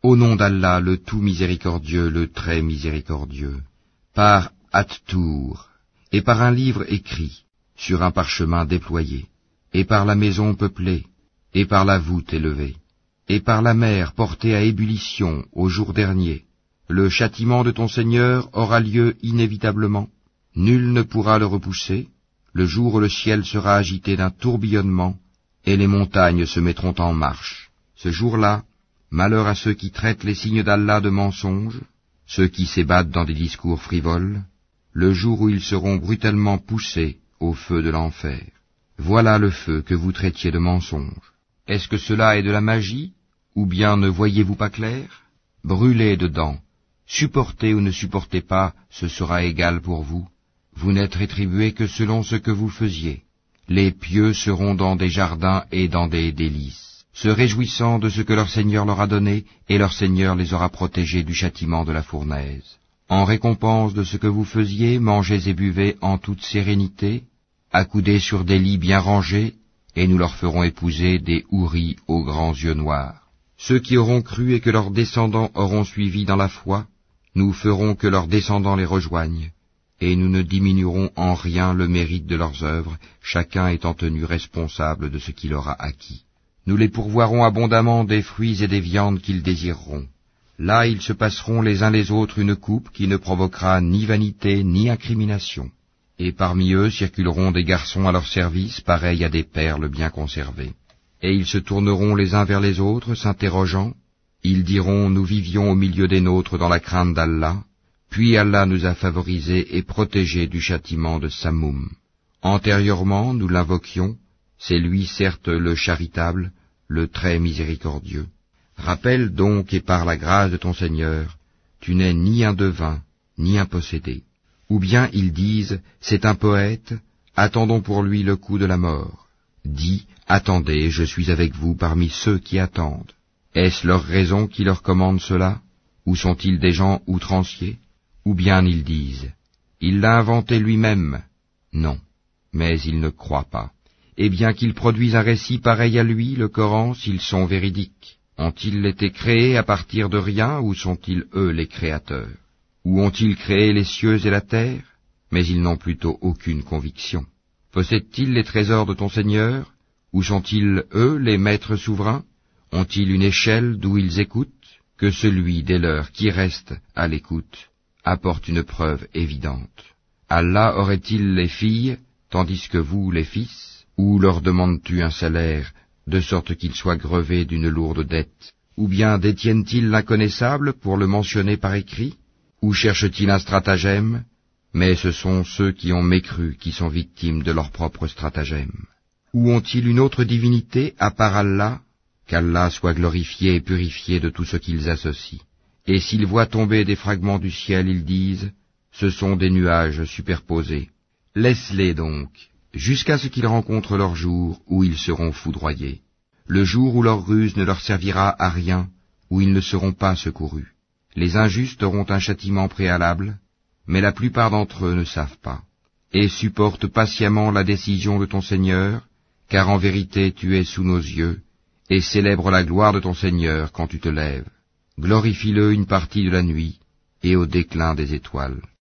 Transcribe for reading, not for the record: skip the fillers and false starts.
Au nom d'Allah, le tout miséricordieux, le très miséricordieux, par At-Tour, et par un livre écrit, sur un parchemin déployé, et par la maison peuplée, et par la voûte élevée, et par la mer portée à ébullition au jour dernier, le châtiment de ton Seigneur aura lieu inévitablement, nul ne pourra le repousser, le jour où le ciel sera agité d'un tourbillonnement, et les montagnes se mettront en marche. Ce jour-là, malheur à ceux qui traitent les signes d'Allah de mensonges, ceux qui s'ébattent dans des discours frivoles, le jour où ils seront brutalement poussés au feu de l'enfer. Voilà le feu que vous traitiez de mensonge. Est-ce que cela est de la magie, ou bien ne voyez-vous pas clair? Brûlez dedans, supportez ou ne supportez pas, ce sera égal pour vous. Vous n'êtes rétribués que selon ce que vous faisiez. Les pieux seront dans des jardins et dans des délices, se réjouissant de ce que leur Seigneur leur a donné, et leur Seigneur les aura protégés du châtiment de la fournaise. En récompense de ce que vous faisiez, mangez et buvez en toute sérénité, accoudez sur des lits bien rangés, et nous leur ferons épouser des houris aux grands yeux noirs. Ceux qui auront cru et que leurs descendants auront suivi dans la foi, nous ferons que leurs descendants les rejoignent, et nous ne diminuerons en rien le mérite de leurs œuvres, chacun étant tenu responsable de ce qu'il aura acquis. Nous les pourvoirons abondamment des fruits et des viandes qu'ils désireront. Là ils se passeront les uns les autres une coupe qui ne provoquera ni vanité ni incrimination. Et parmi eux circuleront des garçons à leur service, pareils à des perles bien conservées. Et ils se tourneront les uns vers les autres, s'interrogeant. Ils diront, nous vivions au milieu des nôtres dans la crainte d'Allah, puis Allah nous a favorisés et protégés du châtiment de Samoum. Antérieurement, nous l'invoquions, c'est lui certes le charitable, le très miséricordieux. Rappelle donc, et par la grâce de ton Seigneur, tu n'es ni un devin, ni un possédé. Ou bien ils disent, c'est un poète, attendons pour lui le coup de la mort. Dis, attendez, je suis avec vous parmi ceux qui attendent. Est-ce leur raison qui leur commande cela? Ou sont-ils des gens outranciers? Ou bien ils disent, il l'a inventé lui-même. Non, mais ils ne croient pas. Et bien qu'ils produisent un récit pareil à lui, le Coran, s'ils sont véridiques. Ont-ils été créés à partir de rien, ou sont-ils eux les créateurs? Ou ont-ils créé les cieux et la terre? Mais ils n'ont plutôt aucune conviction. Possèdent-ils les trésors de ton Seigneur? Ou sont-ils eux les maîtres souverains? Ont-ils une échelle d'où ils écoutent? Que celui des leurs qui reste à l'écoute apporte une preuve évidente. Allah aurait-il les filles, tandis que vous les fils? Ou leur demandes-tu un salaire, de sorte qu'ils soient grevés d'une lourde dette? Ou bien détiennent-ils l'inconnaissable pour le mentionner par écrit? Ou cherchent-ils un stratagème? Mais ce sont ceux qui ont mécru qui sont victimes de leur propre stratagème. Ou ont-ils une autre divinité à part Allah? Qu'Allah soit glorifié et purifié de tout ce qu'ils associent. Et s'ils voient tomber des fragments du ciel, ils disent, ce sont des nuages superposés. Laisse-les donc, jusqu'à ce qu'ils rencontrent leur jour où ils seront foudroyés. Le jour où leur ruse ne leur servira à rien, où ils ne seront pas secourus. Les injustes auront un châtiment préalable, mais la plupart d'entre eux ne savent pas. Et supporte patiemment la décision de ton Seigneur, car en vérité tu es sous nos yeux, et célèbre la gloire de ton Seigneur quand tu te lèves. Glorifie-le une partie de la nuit, et au déclin des étoiles.